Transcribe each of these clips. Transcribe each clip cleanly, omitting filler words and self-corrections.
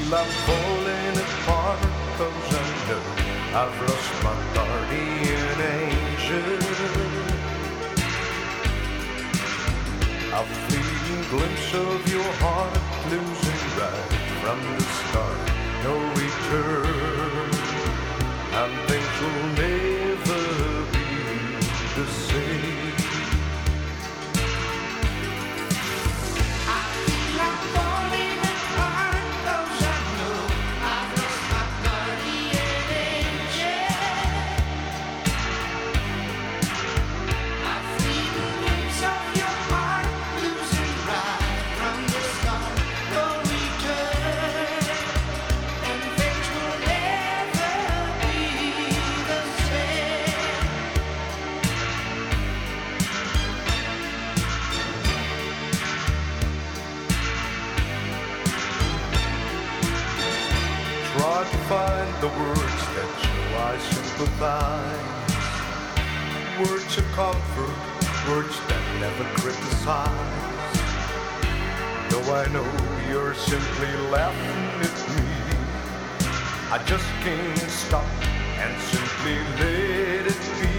I'm falling apart, 'cause I know I've lost my guardian angel. A fleeting glimpse of your heart, losing right from the start, no return, and things will never be the same. Try to find the words that show I sympathize, words of comfort, words that never criticize. Though I know you're simply laughing at me, I just can't stop and simply let it be.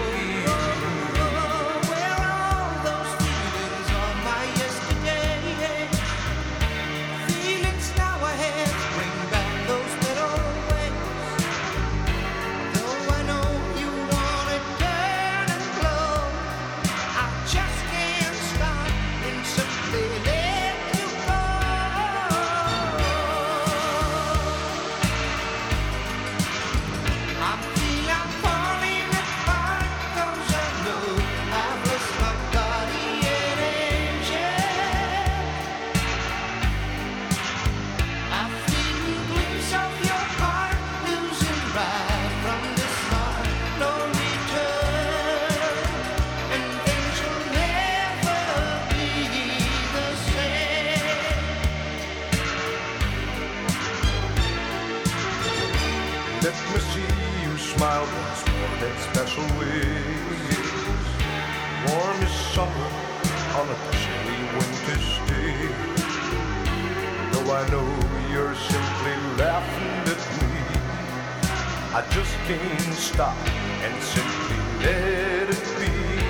Let me see you smile once more in special ways. Warm as summer on a chilly winter's day. Though I know you're simply laughing at me, I just can't stop and simply let it be.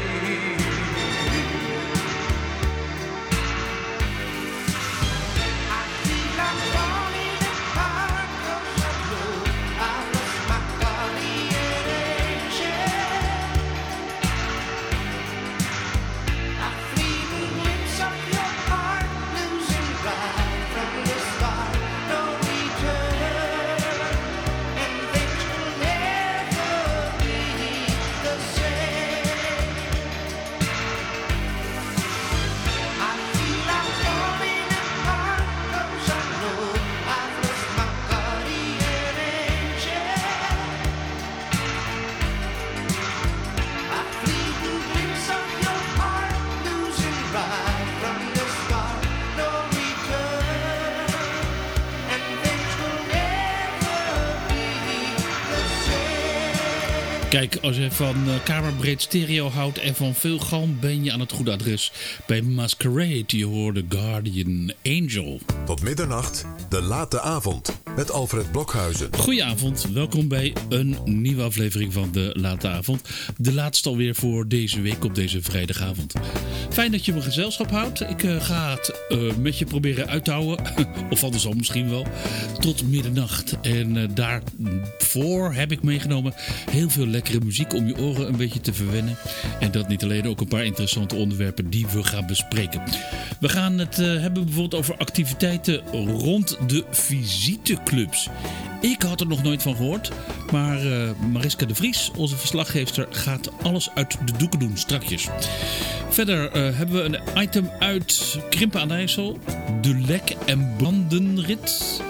Kijk, als je van kamerbreed stereo houdt en van veel galm, ben je aan het goede adres. Bij Masquerade, je hoorde Guardian Angel. Tot middernacht, de late avond, met Alfred Blokhuizen. Goedenavond, welkom bij een nieuwe aflevering van de late avond. De laatste alweer voor deze week op deze vrijdagavond. Fijn dat je me gezelschap houdt. Ik ga het met je proberen uit te houden, of andersom misschien wel, tot middernacht. En daarvoor heb ik meegenomen heel veel lekkere muziek om je oren een beetje te verwennen. En dat niet alleen, ook een paar interessante onderwerpen die we gaan bespreken. We gaan het hebben bijvoorbeeld over activiteiten rond de visiteclubs. Ik had er nog nooit van gehoord, maar Mariska de Vries, onze verslaggeefster, gaat alles uit de doeken doen strakjes. Verder hebben we een item uit Krimpen aan de IJssel, de Lek- en Blandenrit.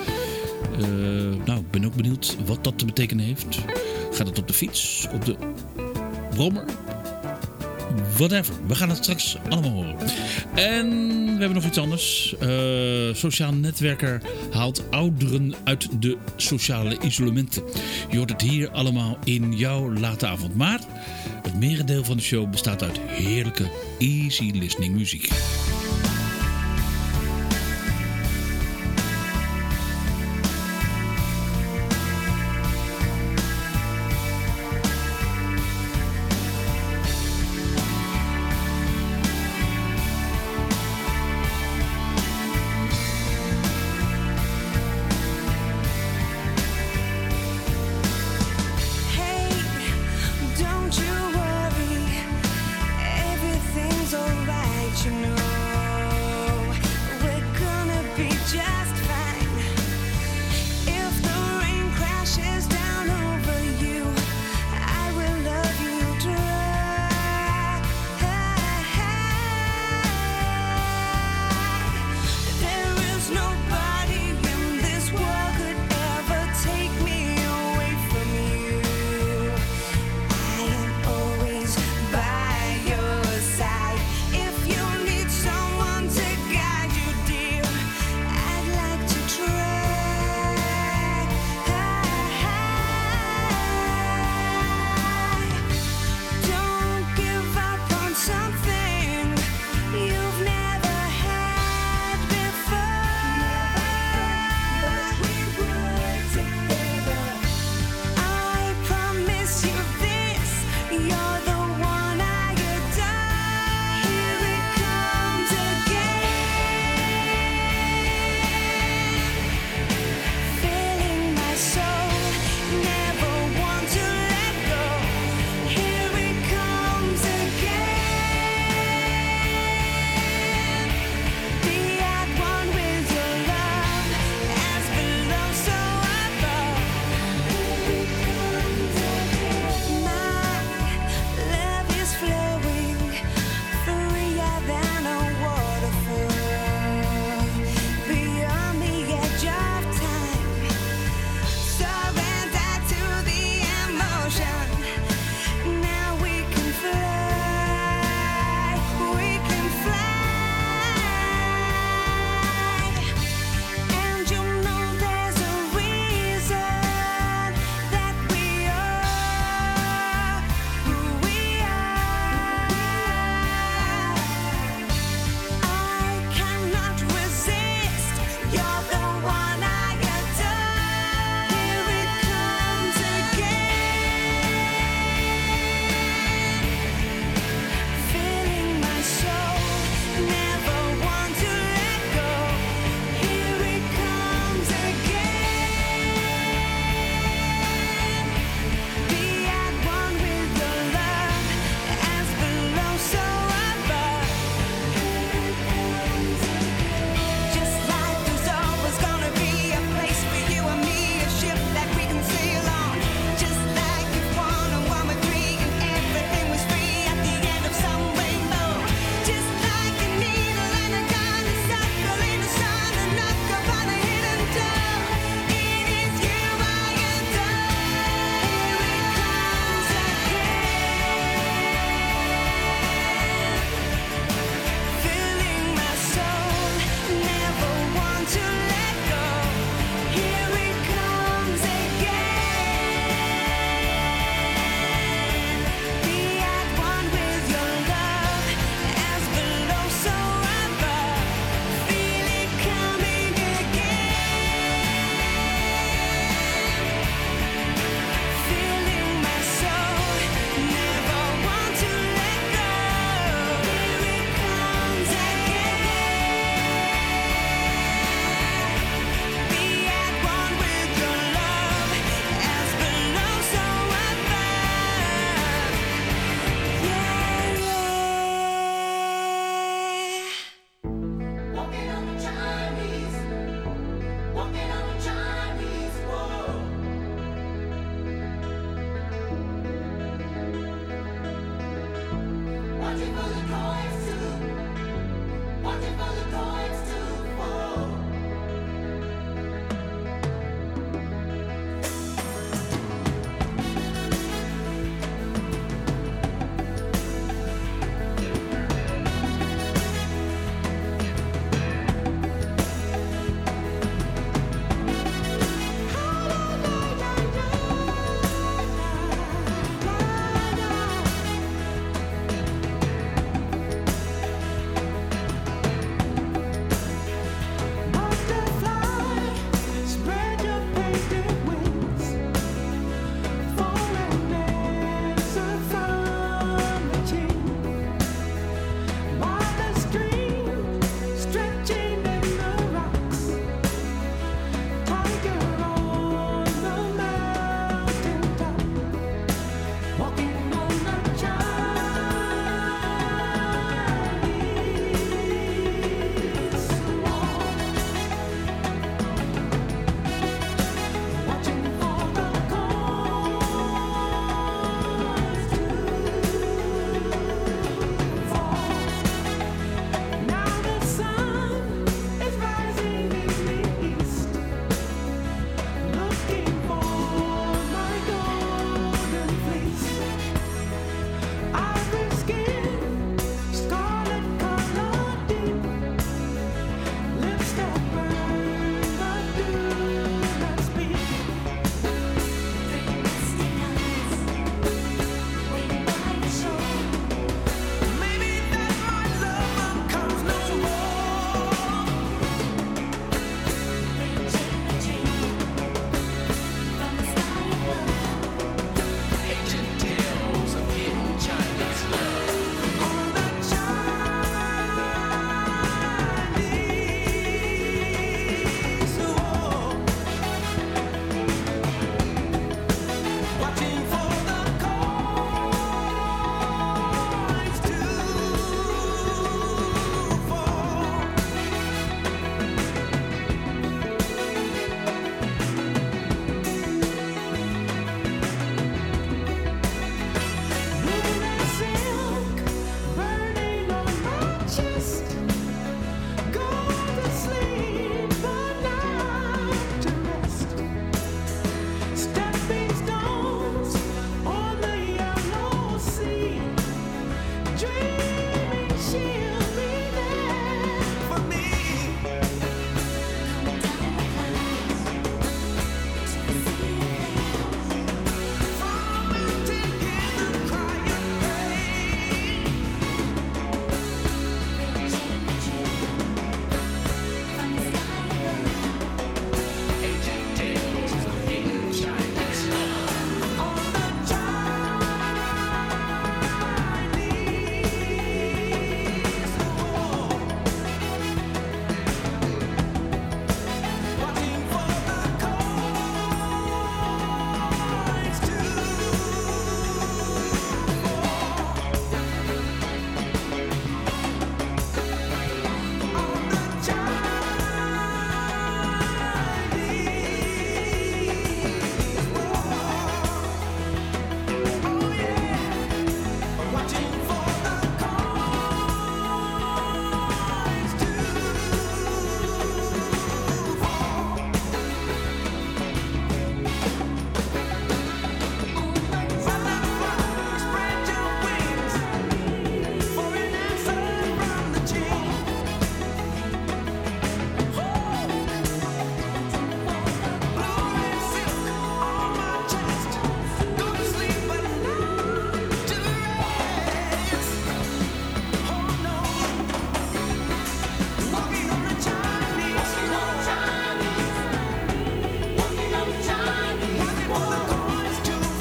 Nou, ik ben ook benieuwd wat dat te betekenen heeft. Gaat het op de fiets, op de brommer? Whatever, we gaan het straks allemaal horen. En we hebben nog iets anders. Sociaal netwerker haalt ouderen uit de sociale isolementen. Je hoort het hier allemaal in jouw late avond. Maar het merendeel van de show bestaat uit heerlijke easy listening muziek.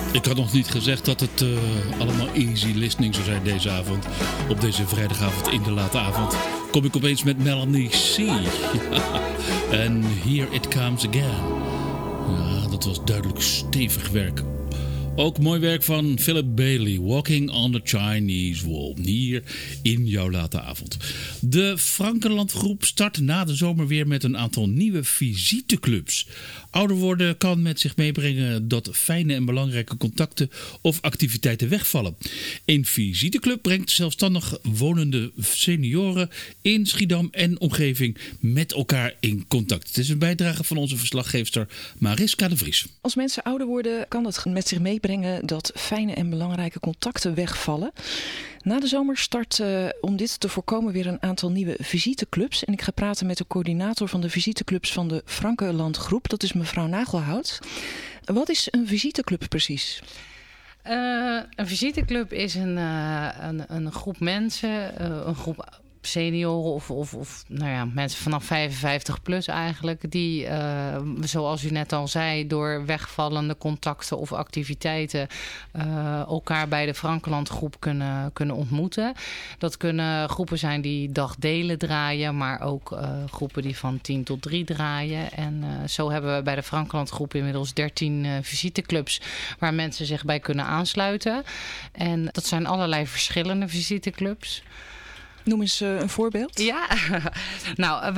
Ik had nog niet gezegd dat het allemaal easy listening zou zijn deze avond. Op deze vrijdagavond in de late avond kom ik opeens met Melanie C. En Here It Comes Again. Ja, dat was duidelijk stevig werk. Ook mooi werk van Philip Bailey, Walking on the Chinese Wall, hier in jouw late avond. De Frankenland groep start na de zomer weer met een aantal nieuwe visiteclubs. Ouder worden kan met zich meebrengen dat fijne en belangrijke contacten of activiteiten wegvallen. Een visiteclub brengt zelfstandig wonende senioren in Schiedam en omgeving met elkaar in contact. Het is een bijdrage van onze verslaggeefster Mariska de Vries. Als mensen ouder worden kan het met zich meebrengen dat fijne en belangrijke contacten wegvallen. Na de zomer start om dit te voorkomen weer een aantal nieuwe visiteclubs. En ik ga praten met de coördinator van de visiteclubs van de Frankenland groep. Dat is mevrouw Nagelhout. Wat is een visiteclub precies? Een visiteclub is een groep mensen, een groep senioren of nou ja, mensen vanaf 55 plus eigenlijk, die, zoals u net al zei, door wegvallende contacten of activiteiten elkaar bij de Frankenland groep kunnen ontmoeten. Dat kunnen groepen zijn die dagdelen draaien, maar ook groepen die van 10 tot 3 draaien. En zo hebben we bij de Frankenland groep inmiddels 13 visiteclubs waar mensen zich bij kunnen aansluiten. En dat zijn allerlei verschillende visiteclubs. Noem eens een voorbeeld. Ja, nou,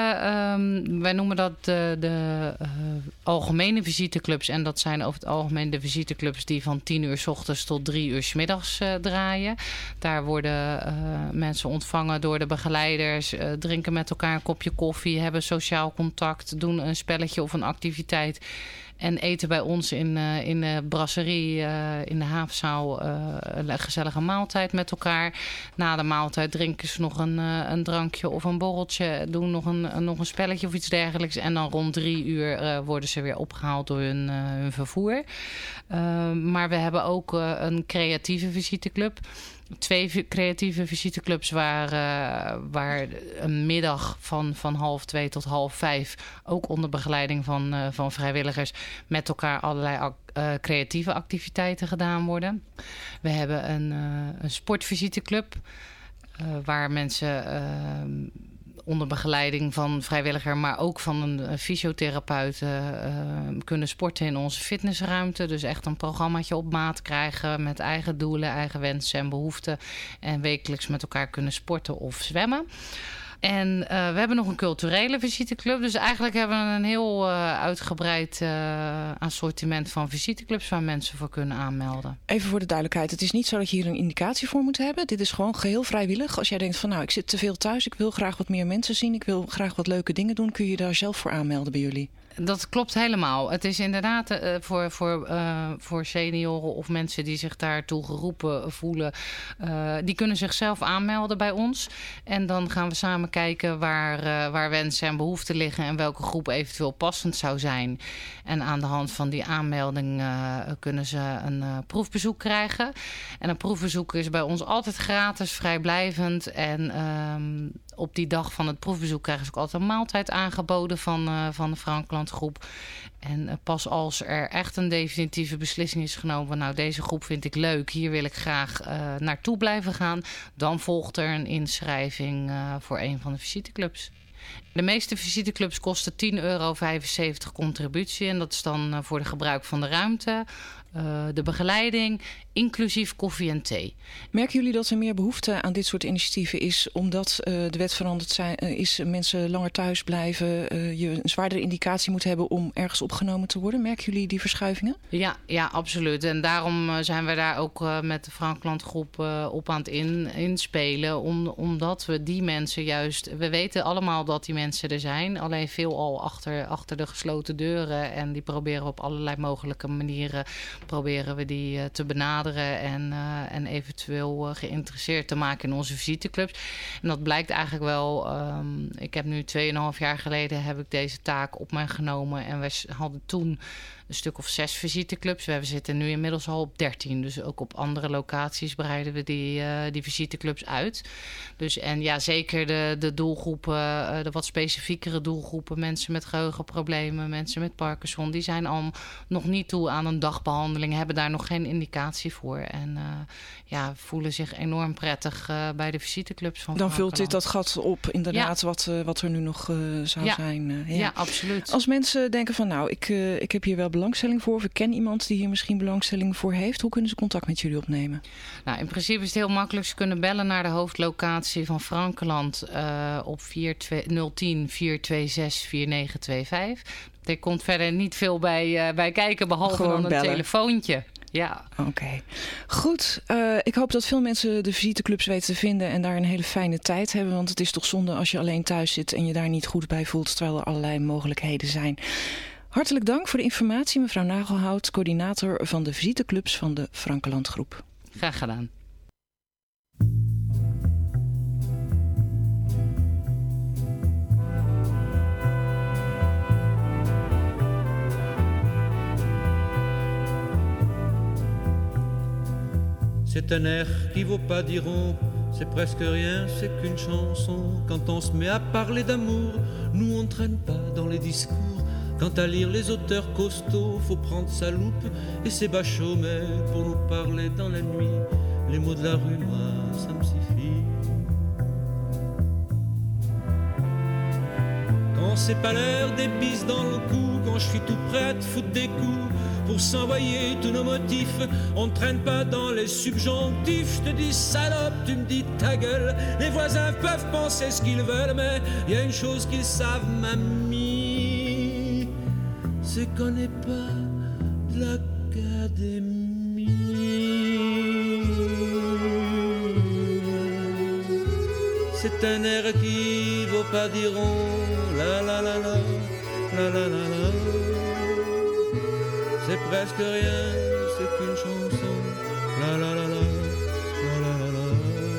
wij noemen dat de algemene visiteclubs. En dat zijn over het algemeen de visiteclubs die van 10 uur 's ochtends tot 3 uur 's middags draaien. Daar worden mensen ontvangen door de begeleiders, drinken met elkaar een kopje koffie, hebben sociaal contact, doen een spelletje of een activiteit. En eten bij ons in de brasserie, in de havenzaal, een gezellige maaltijd met elkaar. Na de maaltijd drinken ze nog een drankje of een borreltje. Doen nog een spelletje of iets dergelijks. En dan rond 3 uur worden ze weer opgehaald door hun vervoer. Maar we hebben ook een creatieve visiteclub. 2 creatieve visiteclubs waar een middag van 1:30 tot 1:30... ook onder begeleiding van vrijwilligers met elkaar allerlei creatieve activiteiten gedaan worden. We hebben een sportvisiteclub waar mensen onder begeleiding van vrijwilliger, maar ook van een fysiotherapeut kunnen sporten in onze fitnessruimte. Dus echt een programmaatje op maat krijgen met eigen doelen, eigen wensen en behoeften. En wekelijks met elkaar kunnen sporten of zwemmen. En we hebben nog een culturele visiteclub. Dus eigenlijk hebben we een heel uitgebreid assortiment van visiteclubs waar mensen voor kunnen aanmelden. Even voor de duidelijkheid. Het is niet zo dat je hier een indicatie voor moet hebben. Dit is gewoon geheel vrijwillig. Als jij denkt van nou, ik zit te veel thuis. Ik wil graag wat meer mensen zien. Ik wil graag wat leuke dingen doen. Kun je daar zelf voor aanmelden bij jullie? Dat klopt helemaal. Het is inderdaad voor senioren of mensen die zich daartoe geroepen voelen. Die kunnen zichzelf aanmelden bij ons. En dan gaan we samen kijken waar wensen en behoeften liggen en welke groep eventueel passend zou zijn. En aan de hand van die aanmelding kunnen ze een proefbezoek krijgen. En een proefbezoek is bij ons altijd gratis, vrijblijvend. En op die dag van het proefbezoek krijgen ze ook altijd een maaltijd aangeboden van de Frankenland groep. En pas als er echt een definitieve beslissing is genomen, nou, deze groep vind ik leuk, hier wil ik graag naartoe blijven gaan, dan volgt er een inschrijving voor een van de visiteclubs. De meeste visiteclubs kosten €10,75 contributie. En dat is dan voor de gebruik van de ruimte, de begeleiding, inclusief koffie en thee. Merken jullie dat er meer behoefte aan dit soort initiatieven is, omdat de wet veranderd is, mensen langer thuis blijven, je een zwaardere indicatie moet hebben om ergens opgenomen te worden? Merken jullie die verschuivingen? Ja, absoluut. En daarom zijn we daar ook met de Frankenland groep op aan het inspelen. Omdat we die mensen juist, we weten allemaal dat die mensen er zijn, alleen veelal achter de gesloten deuren. En die proberen we op allerlei mogelijke manieren te benaderen en eventueel geïnteresseerd te maken in onze visiteclubs. En dat blijkt eigenlijk wel. Ik heb nu 2,5 jaar geleden heb ik deze taak op mij genomen. En we hadden toen een stuk of 6 visiteclubs. We zitten nu inmiddels al op 13. Dus ook op andere locaties breiden we die visiteclubs uit. Dus en ja, zeker de doelgroepen, de wat specifiekere doelgroepen, mensen met geheugenproblemen, mensen met Parkinson, die zijn al nog niet toe aan een dagbehandeling behandeling hebben daar nog geen indicatie voor. En voelen zich enorm prettig bij de visiteclubs van Dan vult Frankenland. dit dat gat op, inderdaad, wat er nu nog zou zijn. Ja, absoluut. Als mensen denken van ik heb hier wel belangstelling voor, of ik ken iemand die hier misschien belangstelling voor heeft, hoe kunnen ze contact met jullie opnemen? Nou, in principe is het heel makkelijk. Ze kunnen bellen naar de hoofdlocatie van Frankenland op 010 426 4925. Er komt verder niet veel bij kijken, behalve Gewoon dan een bellen. telefoontje. Ja. Oké. Goed. Ik hoop dat veel mensen de visiteclubs weten te vinden en daar een hele fijne tijd hebben. Want het is toch zonde als je alleen thuis zit en je daar niet goed bij voelt, terwijl er allerlei mogelijkheden zijn. Hartelijk dank voor de informatie, mevrouw Nagelhout, coördinator van de visiteclubs van de Frankenland Groep. Graag gedaan. C'est un air qui vaut pas diront, c'est presque rien, c'est qu'une chanson. Quand on se met à parler d'amour, nous on traîne pas dans les discours. Quant à lire les auteurs costauds, faut prendre sa loupe et ses bachos. Mais pour nous parler dans la nuit, les mots de la rue, moi, ça me suffit. Quand c'est pas l'heure des bises dans le cou, quand je suis tout prêt à te foutre des coups, pour s'envoyer tous nos motifs, on ne traîne pas dans les subjonctifs. Je te dis salope, tu me dis ta gueule. Les voisins peuvent penser ce qu'ils veulent, mais y a une chose qu'ils savent, mamie, c'est qu'on n'est pas de l'académie. C'est un air qui vaut pas diront, la la la la, la la la la. C'est presque rien, c'est qu'une chanson. La la la la, la la la la.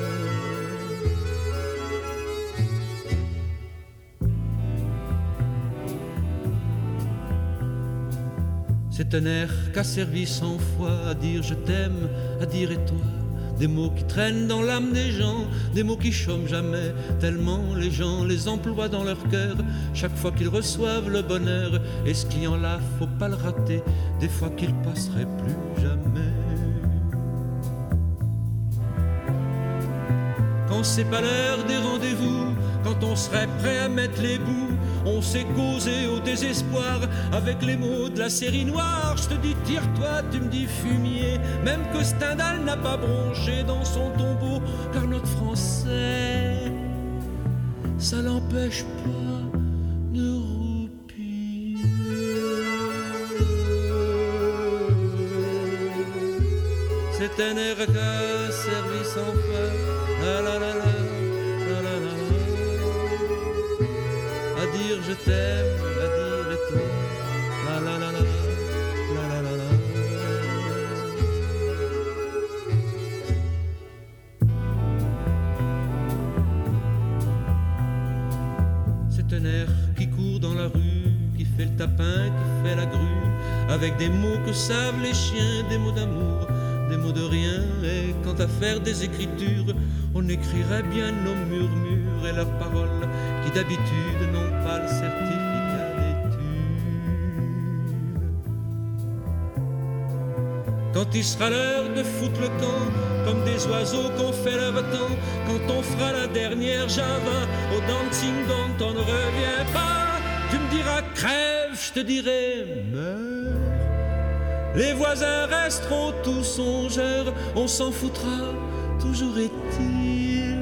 C'est un air qu'a servi 100 fois à dire je t'aime, à dire et toi. Des mots qui traînent dans l'âme des gens, des mots qui chôment jamais, tellement les gens les emploient dans leur cœur, chaque fois qu'ils reçoivent le bonheur. Et ce client-là, faut pas le rater, des fois qu'il passerait plus jamais. Quand c'est pas l'heure des rendez-vous, quand on serait prêt à mettre les bouts, on sait causer au désespoir avec les mots de la série noire. Je te dis tire-toi, tu me dis fumier, même que Stendhal n'a pas bronché dans son tombeau, car notre français, ça l'empêche pas de roupir. C'est un air qu'a servi sans fin, la la la la, la la la la. À dire je t'aime, à dire et toi, la la la la, la la la la. C'est un air qui court dans la rue, qui fait le tapin, qui fait la grue, avec des mots que savent les chiens, des mots d'amour, des mots de rien. Et quant à faire des écritures, on écrirait bien nos murmures et leurs paroles, qui d'habitude n'ont pas le certificat d'études. Quand il sera l'heure de foutre le camp, comme des oiseaux qu'on fait le temps, quand on fera la dernière java au dancing dont on ne revient pas, tu me diras crève, je te dirai meurs. Les voisins resteront tous songeurs, on s'en foutra, toujours est-il.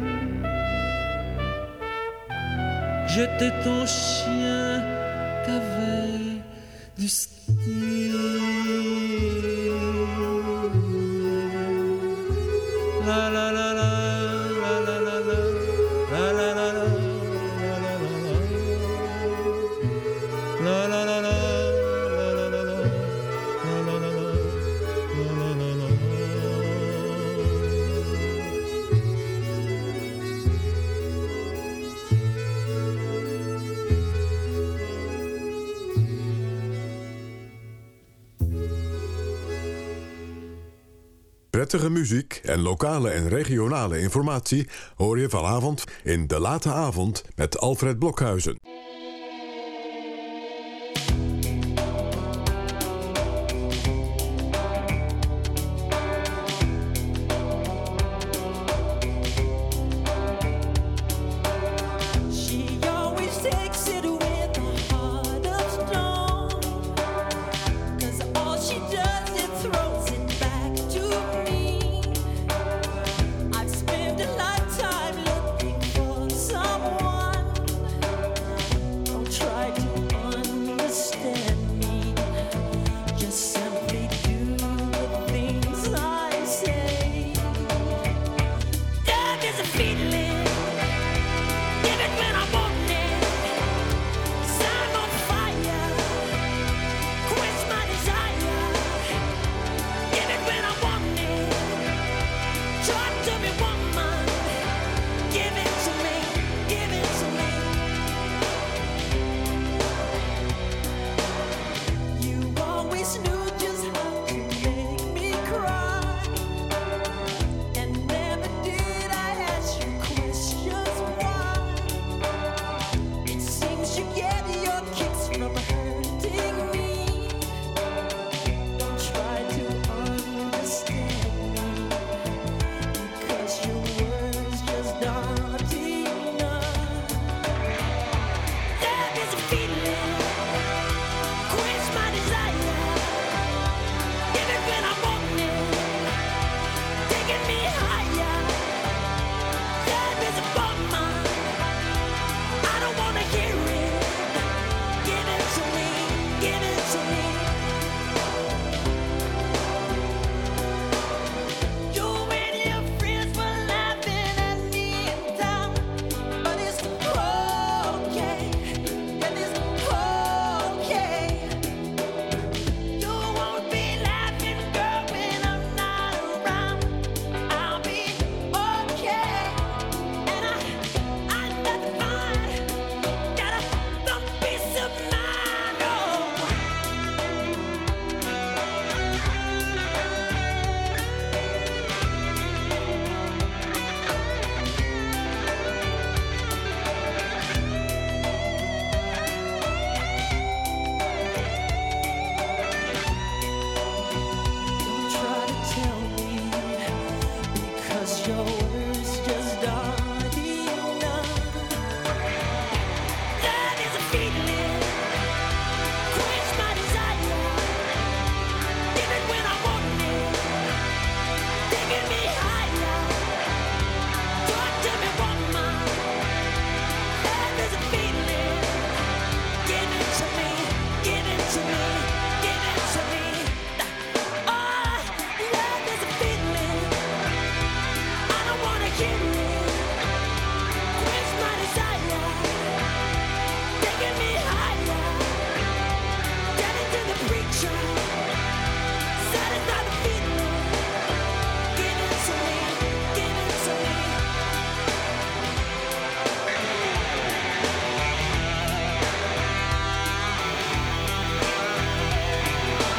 J'étais ton chien qu'avait du style. La la la la, la la la la, la la la la, la la la la, la la la la, la la la la. Prettige muziek en lokale en regionale informatie hoor je vanavond in De Late Avond met Alfred Blokhuizen.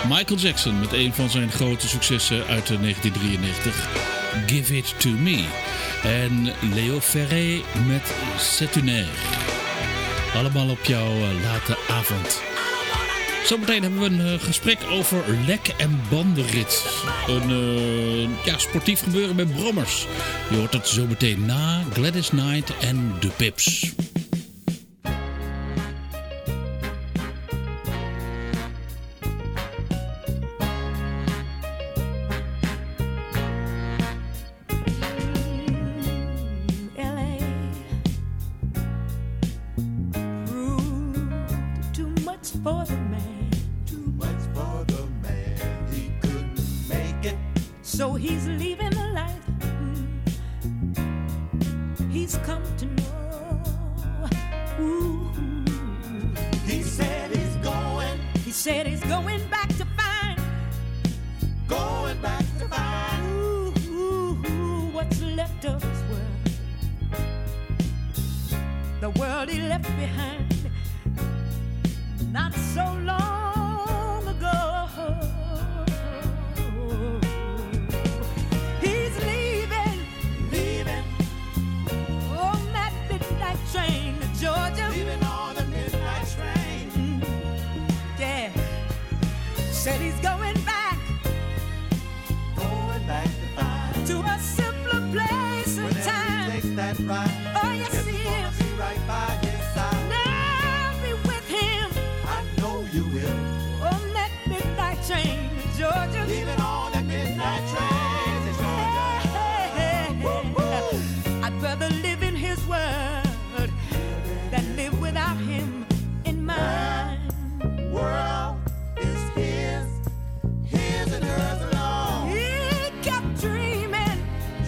Michael Jackson met een van zijn grote successen uit 1993, Give It To Me. En Leo Ferré met C'est une heure. Allemaal op jouw late avond. Zometeen hebben we een gesprek over lek- en bandenrit. Een sportief gebeuren met brommers. Je hoort het zometeen na Gladys Knight en de Pips. So he's leaving the life he's come to know. Ooh. He said he's going back to find. Ooh, what's left of his world. The world he left behind not so long ago. Train to Georgia, leaving on the midnight train. Yeah, said he's going back to a simpler place and time. Takes that ride. Oh yes, he is. Be right by his side. Now be with him. I know you will. On that midnight train to Georgia, leaving on that midnight train to Georgia. I'd rather live in his world than live without him in mine. World is his and hers alone. He kept dreaming,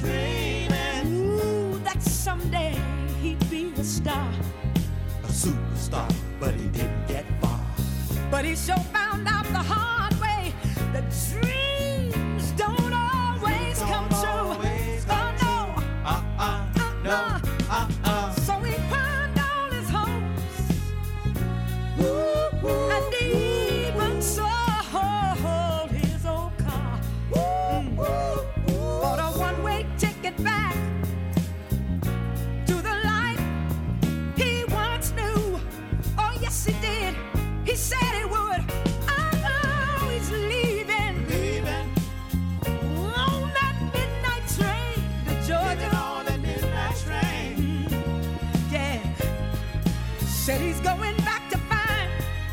ooh, that someday he'd be a star, a superstar, but he didn't get far. But he sure found out the hard way that dreams don't always come true. Oh no, no. So he pawned all his hopes, and even sold his old car. Bought a one-way ticket back to the life he once knew. Oh yes he did. He said he would. Oh, he's leaving on that midnight train to Georgia. On that midnight train. Yeah, said he's going back to find,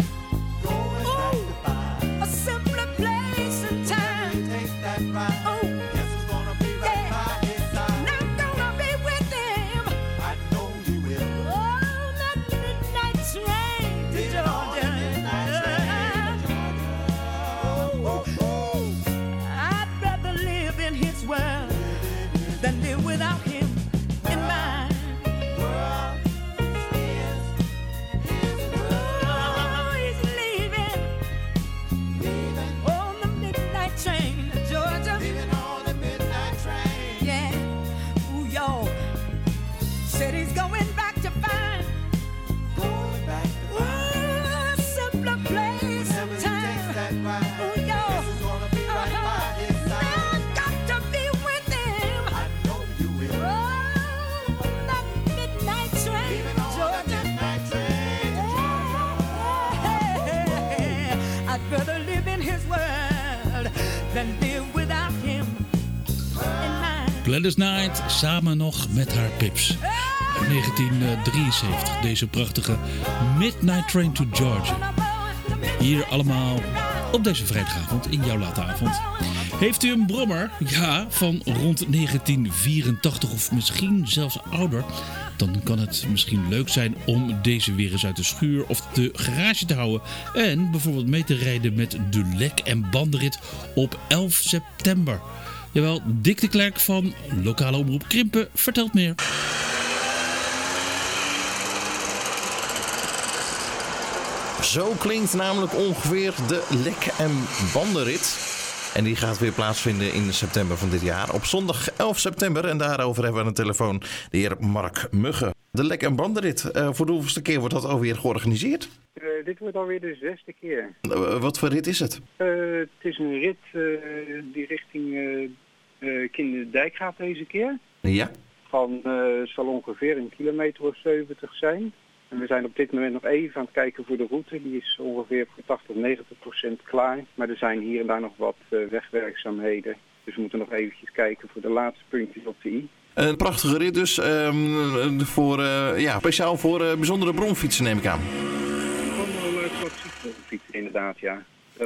a simpler place and time. Oh, guess who's gonna be right by his side? And I'm gonna be with him. I know you will. On that midnight train to Georgia. I'd rather live in his world than live without him in mine. Oh, he's leaving on the midnight train to Georgia. Yeah, ooh, y'all. Said he's going back to find, ooh, a simpler place and time. Ooh, y'all. I've got to be with him. Oh, that midnight train to Georgia. I'd rather live in his world than live without him in mine. Gladys Knight samen nog met haar Pips. 1973, deze prachtige Midnight Train to Georgia. Hier allemaal op deze vrijdagavond in jouw late avond. Heeft u een brommer? Ja, van rond 1984 of misschien zelfs ouder. Dan kan het misschien leuk zijn om deze weer eens uit de schuur of de garage te houden. En bijvoorbeeld mee te rijden met de lek- en bandenrit op 11 september. Jawel, Dick de Klerk van lokale omroep Krimpen vertelt meer. Zo klinkt namelijk ongeveer de lek- en bandenrit. En die gaat weer plaatsvinden in september van dit jaar. Op zondag 11 september. En daarover hebben we aan de telefoon de heer Mark Mugge. De lek- en bandenrit. Voor de hoeveelste keer wordt dat alweer georganiseerd? Dit wordt alweer de 6e keer. Wat voor rit is het? het is een rit die richting Kinderdijk gaat deze keer. Ja. Zal ongeveer een kilometer of 70 zijn. En we zijn op dit moment nog even aan het kijken voor de route. Die is ongeveer voor 80-90% klaar. Maar er zijn hier en daar nog wat wegwerkzaamheden. Dus we moeten nog eventjes kijken voor de laatste puntjes op de i. Een prachtige rit dus, speciaal voor bijzondere bronfietsen neem ik aan. Gewoon wel klassieke bronfietsen inderdaad, ja.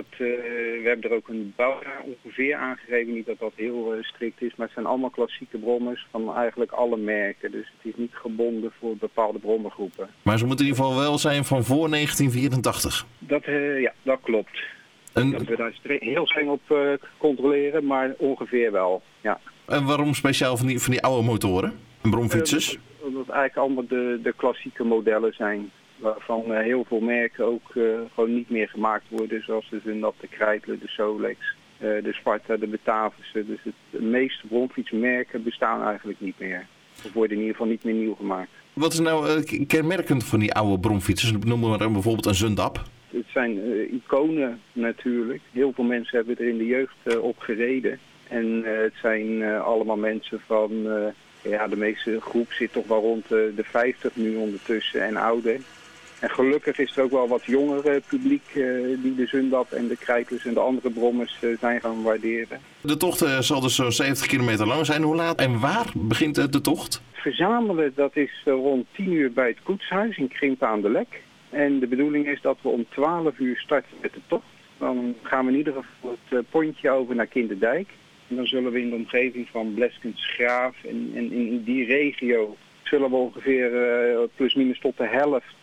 We hebben er ook een bouwjaar ongeveer aangegeven, niet dat dat heel strikt is, maar het zijn allemaal klassieke brommers van eigenlijk alle merken. Dus het is niet gebonden voor bepaalde brommergroepen. Maar ze moeten in ieder geval wel zijn van voor 1984. Dat klopt. Dat we daar heel streng op controleren, maar ongeveer wel, ja. En waarom speciaal van die oude motoren en bromfietsers? Omdat het eigenlijk allemaal de klassieke modellen zijn. Waarvan heel veel merken ook gewoon niet meer gemaakt worden. Zoals de Zundap, de Kreitler, de Solex, de Sparta, de Batavissen. Dus de meeste bromfietsmerken bestaan eigenlijk niet meer. Of worden in ieder geval niet meer nieuw gemaakt. Wat is nou kenmerkend van die oude bromfietsers? Noemen we dan bijvoorbeeld een Zundap. Het zijn iconen natuurlijk. Heel veel mensen hebben er in de jeugd op gereden. En het zijn allemaal mensen van... de meeste groep zit toch wel rond de 50 nu ondertussen en ouder. En gelukkig is er ook wel wat jonger publiek die de Zundap en de Krijtlers en de andere brommers zijn gaan waarderen. De tocht zal dus zo'n 70 kilometer lang zijn. Hoe laat en waar begint de tocht? Verzamelen, dat is rond 10 uur bij het koetshuis in Krimpen aan de Lek. En de bedoeling is dat we om 12 uur starten met de tocht. Dan gaan we in ieder geval het pontje over naar Kinderdijk. En dan zullen we in de omgeving van Bleskensgraaf en in die regio zullen we ongeveer plus minus tot de helft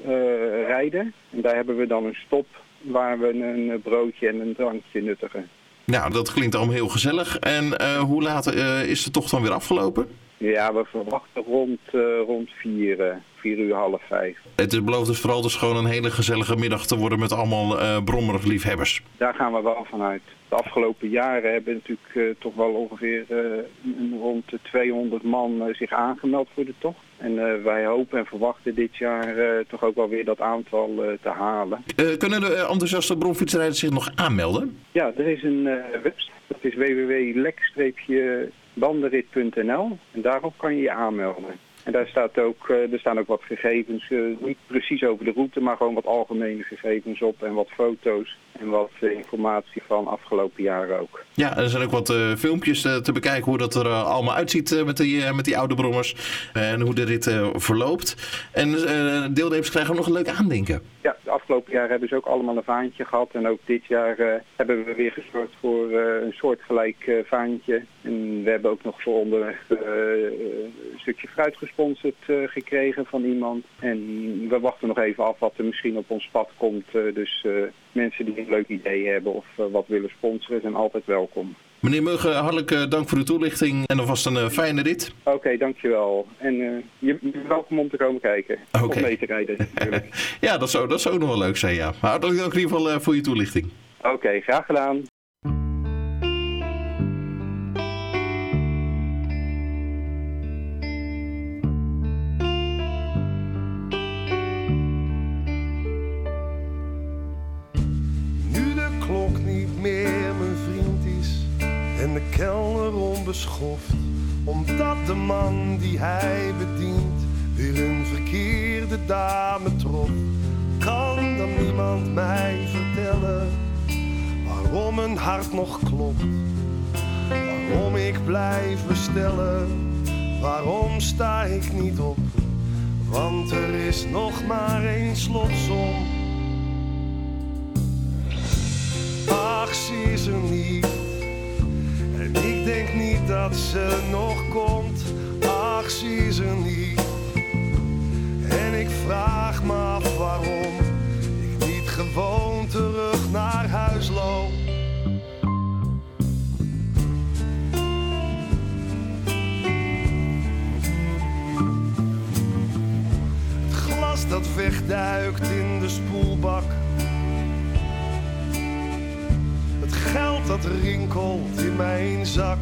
rijden. En daar hebben we dan een stop waar we een broodje en een drankje nuttigen. Nou, dat klinkt allemaal heel gezellig. En hoe laat is de tocht dan weer afgelopen? Ja, we verwachten rond 4 uur, half 5. Het is beloofd dus vooral dus gewoon een hele gezellige middag te worden met allemaal brommerliefhebbers. Daar gaan we wel vanuit. De afgelopen jaren hebben natuurlijk toch wel ongeveer rond de 200 man zich aangemeld voor de tocht. En wij hopen en verwachten dit jaar toch ook wel weer dat aantal te halen. Kunnen de enthousiaste bromfietsrijders zich nog aanmelden? Ja, er is een website. Dat is www.lek-bandenrit.nl en daarop kan je je aanmelden. En daar staan ook wat gegevens, niet precies over de route, maar gewoon wat algemene gegevens op en wat foto's en wat informatie van afgelopen jaren ook. Ja, er zijn ook wat filmpjes te bekijken hoe dat er allemaal uitziet met die oude brommers en hoe de rit verloopt. En deelnemers krijgen ook nog een leuk aandenken. Ja, de afgelopen jaren hebben ze ook allemaal een vaantje gehad en ook dit jaar hebben we weer gezorgd voor een soortgelijk vaantje. En we hebben ook nog voor onderweg een stukje fruit gesponsord gekregen van iemand. En we wachten nog even af wat er misschien op ons pad komt. Dus mensen die een leuk idee hebben of wat willen sponsoren zijn altijd welkom. Meneer Mugge, hartelijk dank voor de toelichting en alvast een fijne rit. Oké, dankjewel. En je bent welkom om te komen kijken. Of mee te rijden natuurlijk. Ja, dat zou ook nog wel leuk zijn, ja. Maar hartelijk dank in ieder geval voor je toelichting. Oké, graag gedaan. En de kelner onbeschoft, omdat de man die hij bedient weer een verkeerde dame trof. Kan dan niemand mij vertellen waarom mijn hart nog klopt? Waarom ik blijf bestellen? Waarom sta ik niet op? Want er is nog maar één slotsom. Ach, zie ze niet. En ik denk niet dat ze nog komt, ach zie ze niet. En ik vraag me af waarom ik niet gewoon terug naar huis loop. Het glas dat wegduikt in de spoelbak. Geld dat rinkelt in mijn zak.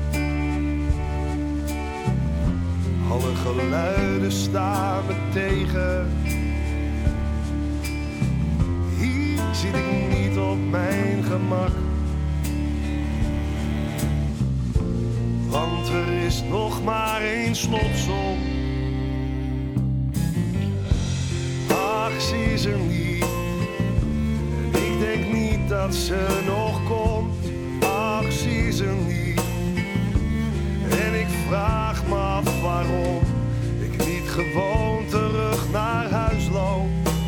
Alle geluiden staan me tegen. Hier zit ik niet op mijn gemak. is nog maar één slotsom. Ach, zie ze niet. Ik denk niet dat ze nog komt. Ach, zie ze niet. En ik vraag me af waarom ik niet gewoon terug naar huis loop.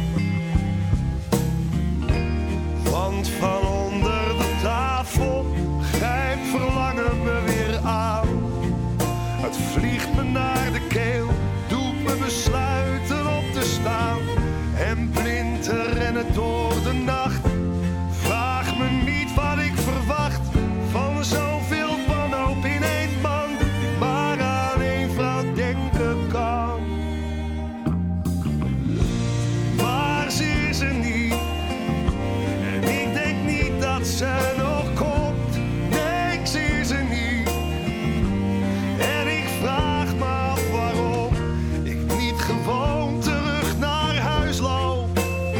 Want van onder de tafel grijpt verlangen me weer aan. Het vliegt me naar de keel, doet me besluiten op te staan. En blind te rennen door de nacht. Vraag me niet wat ik verwacht van zoveel wanhoop in één man, die maar aan één vrouw denken kan. Maar ze is er niet. En ik denk niet dat ze nog komt. Nee, ik zie ze niet. En ik vraag me af waarom ik niet gewoon terug naar huis loop.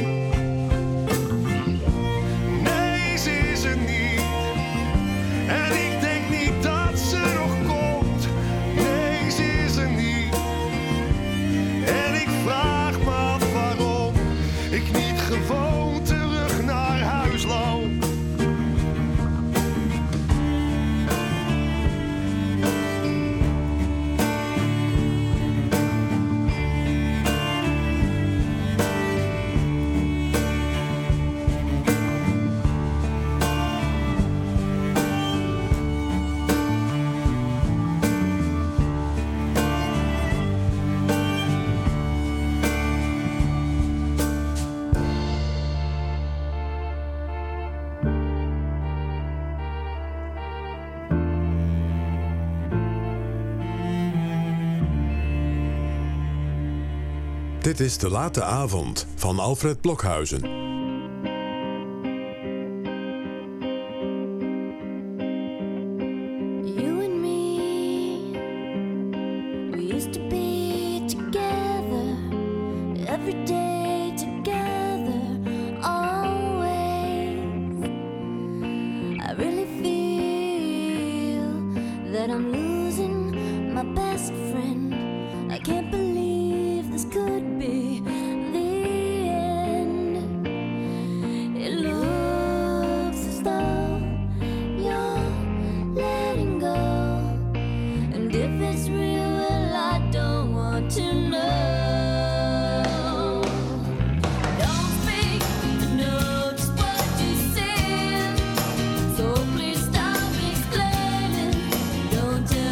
Nee, ze is er niet. En ik denk niet dat ze nog komt. Nee, ze is er niet. En ik vraag me af waarom ik niet gewoon terug naar huis loop. Dit is De Late Avond van Alfred Blokhuizen. You and me, we used to be together, every day together, always. I really feel that I'm losing my best friend. I can't believe this could be the end. It looks as though you're letting go, and if it's real, well, I don't want to know. Don't speak, I know just what you said, so please stop explaining. Don't tell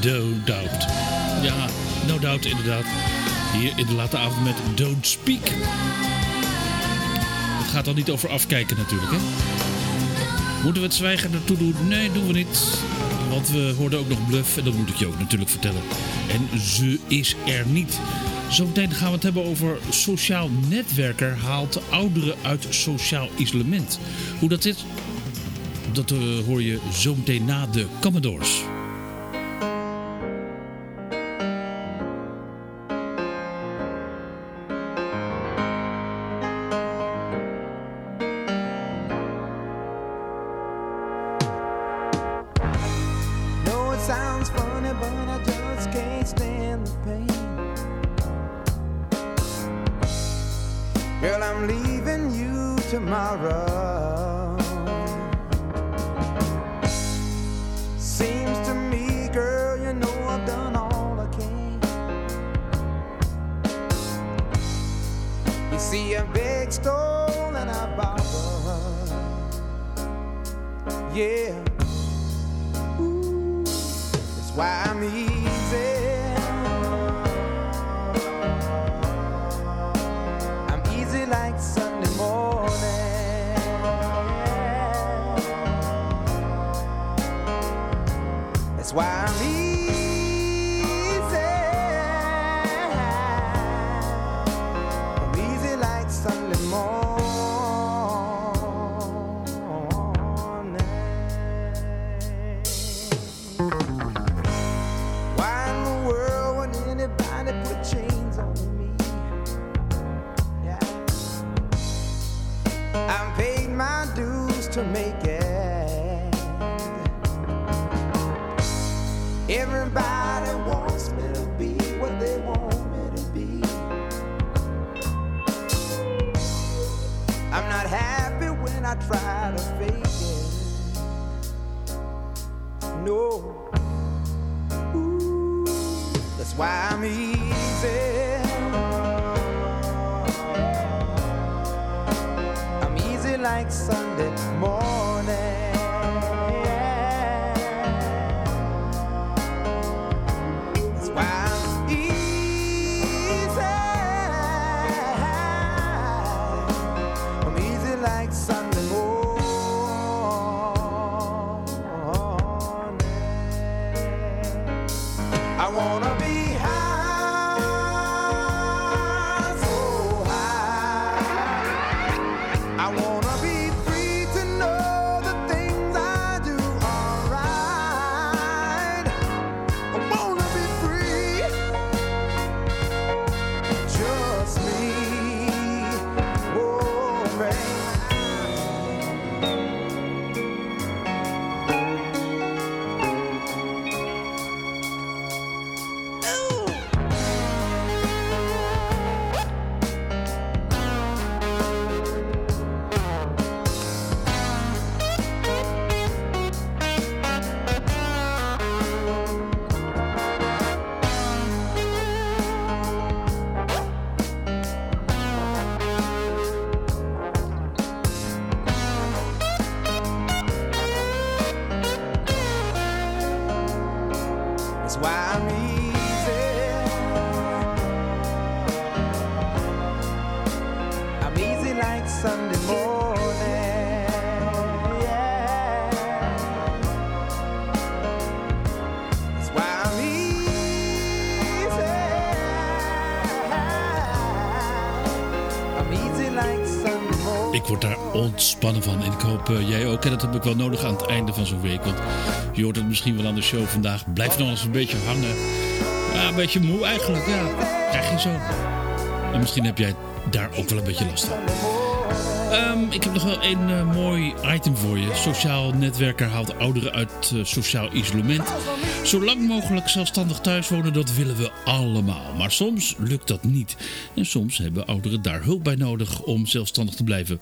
No Doubt. Ja, No Doubt inderdaad. Hier in de late avond met Don't Speak. Het gaat dan niet over afkijken natuurlijk, hè? Moeten we het zwijgen ertoe doen? Nee, doen we niet. Want we hoorden ook nog Bluff en dat moet ik je ook natuurlijk vertellen. En ze is er niet. Zometeen gaan we het hebben over sociaal netwerker haalt ouderen uit sociaal isolement. Hoe dat zit, dat hoor je zometeen na de Commodores. No, it sounds funny, but I just can't stand the pain. Girl, I'm leaving you tomorrow. Seems to me, girl, you know I've done all I can. You see a big stone and I borrow. Yeah. Ooh, that's why I'm easy. Like Sunday morning. That's why I'm easy. I'm easy like Sunday morning. Why in the world would anybody put chains on me? I paid my dues to make it. Everybody wants me to be what they want me to be. I'm not happy when I try to fake it. No. Ooh, that's why I'm easy. Like Sunday morning. That's why I'm easy. I'm easy like Sunday morning. I wanna be high, so high. I wanna Ik word daar ontspannen van. En ik hoop jij ook. En dat heb ik wel nodig aan het einde van zo'n week. Want je hoort het misschien wel aan de show vandaag. Blijf nog eens een beetje hangen. Ja, een beetje moe eigenlijk. Ja, krijg je zo. En misschien heb jij daar ook wel een beetje last van. Ik heb nog wel een mooi item voor je. Sociaal netwerker haalt ouderen uit sociaal isolement. Zo lang mogelijk zelfstandig thuis wonen, dat willen we allemaal. Maar soms lukt dat niet. En soms hebben ouderen daar hulp bij nodig om zelfstandig te blijven.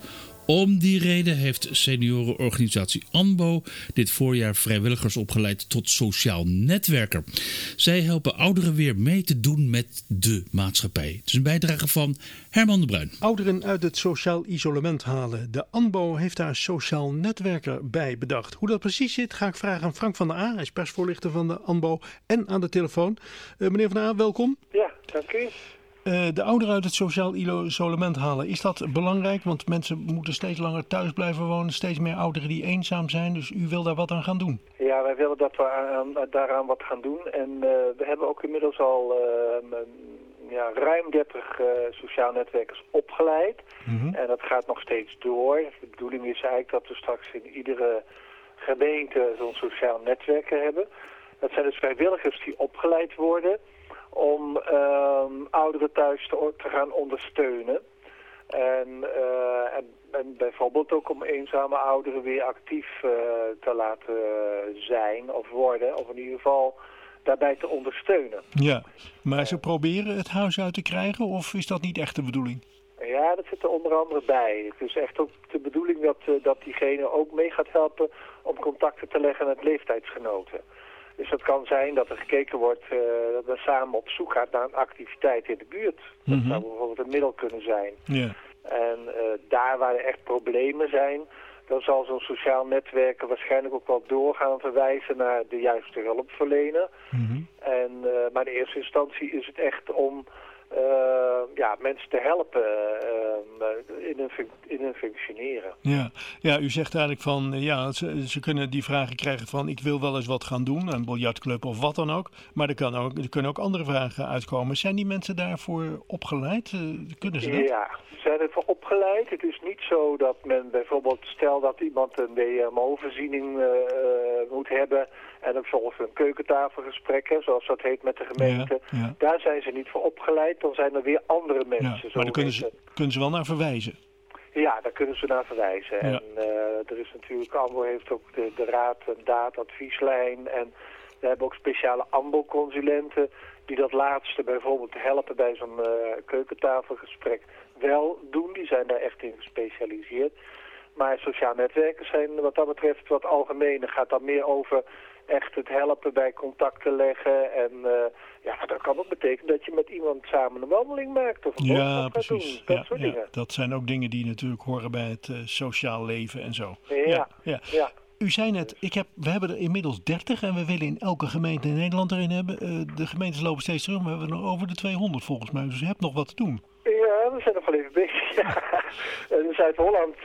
Om die reden heeft seniorenorganisatie ANBO dit voorjaar vrijwilligers opgeleid tot sociaal netwerker. Zij helpen ouderen weer mee te doen met de maatschappij. Het is een bijdrage van Herman de Bruin. Ouderen uit het sociaal isolement halen. De ANBO heeft daar een sociaal netwerker bij bedacht. Hoe dat precies zit, ga ik vragen aan Frank van der A. Hij is persvoorlichter van de ANBO en aan de telefoon. Meneer van der A, welkom. Ja, dank u. De ouderen uit het sociaal isolement halen, is dat belangrijk? Want mensen moeten steeds langer thuis blijven wonen. Steeds meer ouderen die eenzaam zijn. Dus u wil daar wat aan gaan doen? Ja, wij willen dat we daaraan wat gaan doen. En we hebben ook inmiddels al ruim 30 sociaal netwerkers opgeleid. En dat gaat nog steeds door. De bedoeling is eigenlijk dat we straks in iedere gemeente zo'n sociaal netwerker hebben. Dat zijn dus vrijwilligers die opgeleid worden om ouderen thuis te gaan ondersteunen. En bijvoorbeeld ook om eenzame ouderen weer actief te laten zijn of worden. Of in ieder geval daarbij te ondersteunen. Ja, maar ze proberen het huis uit te krijgen of is dat niet echt de bedoeling? Ja, dat zit er onder andere bij. Het is echt ook de bedoeling dat diegene ook mee gaat helpen om contacten te leggen met leeftijdsgenoten. Dus dat kan zijn dat er gekeken wordt dat men samen op zoek gaat naar een activiteit in de buurt. Dat zou bijvoorbeeld een middel kunnen zijn. Ja. En daar waar er echt problemen zijn, dan zal zo'n sociaal netwerker waarschijnlijk ook wel doorgaan verwijzen naar de juiste hulpverlener. Maar in eerste instantie is het echt om mensen te helpen in hun functioneren. Ja, u zegt eigenlijk van, ze kunnen die vragen krijgen van ik wil wel eens wat gaan doen, een biljartclub of wat dan ook. Maar er kunnen ook andere vragen uitkomen. Zijn die mensen daarvoor opgeleid? Kunnen ze dat? Ja, ze zijn ervoor opgeleid. Het is niet zo dat men bijvoorbeeld, stel dat iemand een WMO-voorziening moet hebben en dan volgt een keukentafelgesprek, zoals dat heet met de gemeente. Ja. Daar zijn ze niet voor opgeleid, dan zijn er weer andere mensen. Maar daar kunnen ze wel naar verwijzen. Ja, daar kunnen ze naar verwijzen. Ja. En er is natuurlijk, ANBO heeft ook de raad en daadadvieslijn. En we hebben ook speciale ANBO-consulenten die dat laatste bijvoorbeeld helpen bij zo'n keukentafelgesprek wel doen. Die zijn daar echt in gespecialiseerd. Maar sociaal netwerkers zijn wat dat betreft wat algemener. Gaat dan meer over echt het helpen bij contacten leggen. En dat kan ook betekenen dat je met iemand samen een wandeling maakt. Of een boodschap gaat doen. Dat soort dingen. Dat zijn ook dingen die natuurlijk horen bij het sociaal leven en zo. Ja. U zei net, we hebben er inmiddels 30 en we willen in elke gemeente in Nederland erin hebben. De gemeentes lopen steeds terug, maar we hebben er nog over de 200 volgens mij. Dus u hebt nog wat te doen. Ja, we zijn nog wel even bezig. In Zuid-Holland,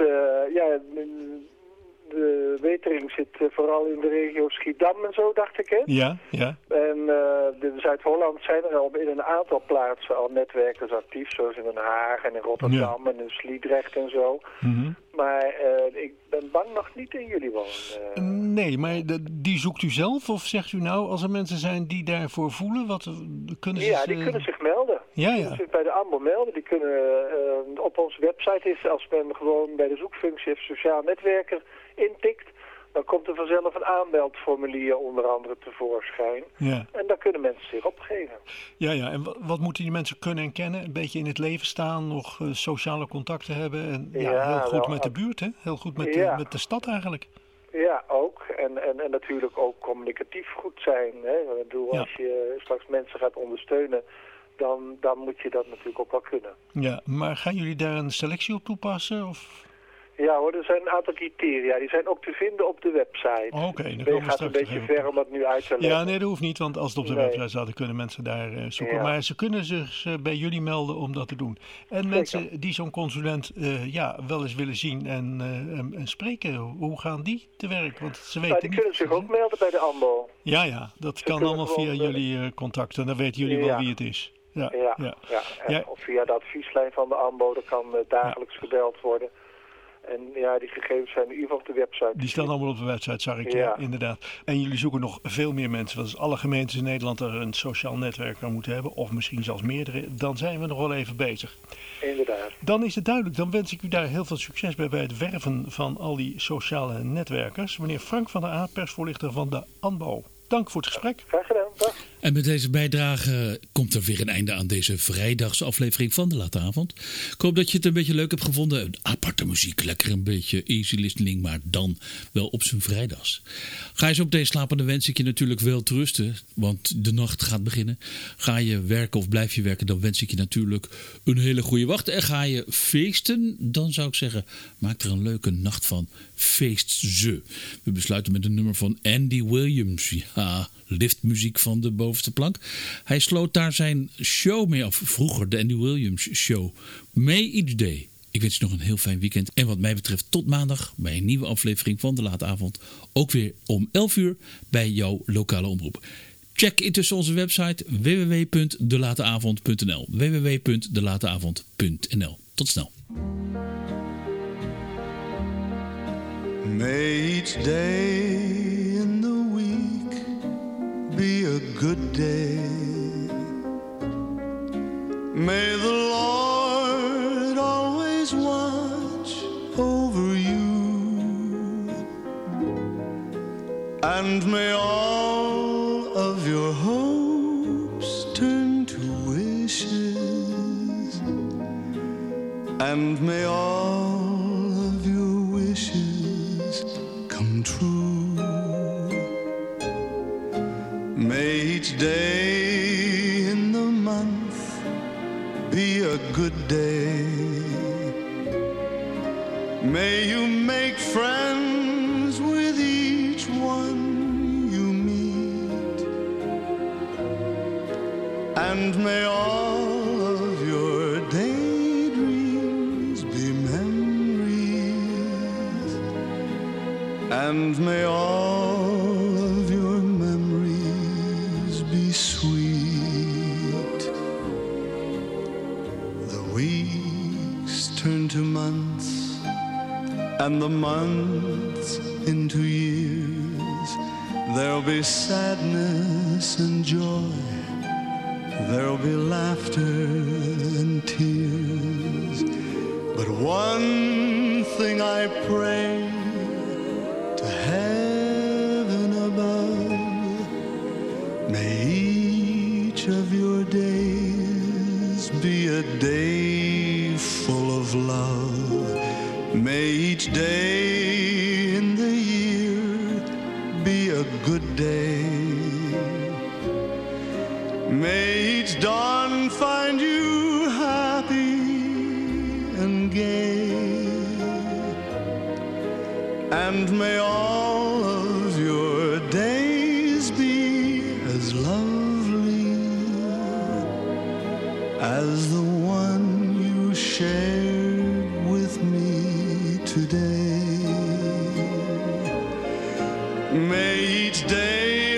de wetering zit vooral in de regio Schiedam en zo, dacht ik, hè? Ja. En in Zuid-Holland zijn er al in een aantal plaatsen al netwerkers actief, zoals in Den Haag en in Rotterdam en in Sliedrecht en zo. Maar ik ben bang nog niet in jullie wonen. Nee, maar die zoekt u zelf? Of zegt u nou, als er mensen zijn die daarvoor voelen, kunnen ze... Ja, die kunnen zich melden. Ja. Die kunnen zich bij de ANBO melden. Die kunnen op onze website is, als men gewoon bij de zoekfunctie heeft sociaal netwerker intikt, dan komt er vanzelf een aanmeldformulier onder andere tevoorschijn. Ja. En daar kunnen mensen zich opgeven. Ja. En wat moeten die mensen kunnen en kennen? Een beetje in het leven staan, nog sociale contacten hebben. En heel goed met de buurt, hè? Heel goed met de stad eigenlijk. Ja, ook. En natuurlijk ook communicatief goed zijn. Hè? Ik bedoel, als je straks mensen gaat ondersteunen, dan moet je dat natuurlijk ook wel kunnen. Ja, maar gaan jullie daar een selectie op toepassen? Of... Ja hoor, er zijn een aantal criteria. Die zijn ook te vinden op de website. Oké, dan het gaat een beetje ver om dat nu uit te leggen. Ja, nee, dat hoeft niet, want als het op de website staat, dan kunnen mensen daar zoeken. Ja. Maar ze kunnen zich bij jullie melden om dat te doen. En zeker. Mensen die zo'n consulent wel eens willen zien en spreken, hoe gaan die te werk? Want ze weten die kunnen zich ook melden bij de ANBO. Ja, dat kan allemaal via jullie contacten. Dan weten jullie wel wie het is. Ja. Of via de advieslijn van de ANBO, dat kan dagelijks gebeld worden. En die gegevens zijn in ieder geval op de website. Die staan allemaal op de website, zag ik, ja, inderdaad. En jullie zoeken nog veel meer mensen. Want als alle gemeentes in Nederland er een sociaal netwerk aan moeten hebben, of misschien zelfs meerdere, dan zijn we nog wel even bezig. Inderdaad. Dan is het duidelijk. Dan wens ik u daar heel veel succes bij het werven van al die sociale netwerkers. Meneer Frank van der A, persvoorlichter van de ANBO. Dank voor het gesprek. Graag gedaan. Dag. En met deze bijdrage komt er weer een einde aan deze vrijdagsaflevering van De Late Avond. Ik hoop dat je het een beetje leuk hebt gevonden. Een aparte muziek, lekker een beetje easy listening, maar dan wel op zijn vrijdags. Ga je zo op deze slapen, dan wens ik je natuurlijk wel te rusten, want de nacht gaat beginnen. Ga je werken of blijf je werken, dan wens ik je natuurlijk een hele goede wacht. En ga je feesten, dan zou ik zeggen, maak er een leuke nacht van. Feest ze. We besluiten met een nummer van Andy Williams. Ja, liftmuziek van de bovenste plank. Hij sloot daar zijn show mee af. Vroeger de Andy Williams Show. May Each Day. Ik wens je nog een heel fijn weekend. En wat mij betreft tot maandag bij een nieuwe aflevering van De Late Avond. Ook weer om 11 uur bij jouw lokale omroep. Check intussen onze website www.delateavond.nl www.delateavond.nl. Tot snel. May each day in the week be a good day. May the Lord always watch over you, and may all of your hopes turn to wishes, and may all of your wishes come true. May each day in the month be a good day. May you make friends with each one you meet, and may all of your daydreams be memories, and may all of your memories be sweet. The weeks turn to months, and the months into years. There'll be sadness and joy, there'll be laughter and tears. But one thing I pray to heaven above, may each of your days be a day full of love. May each day in the year be a good day. May each dawn find you happy and gay, and may all of your days be as lovely as the one you shared with me today. May each day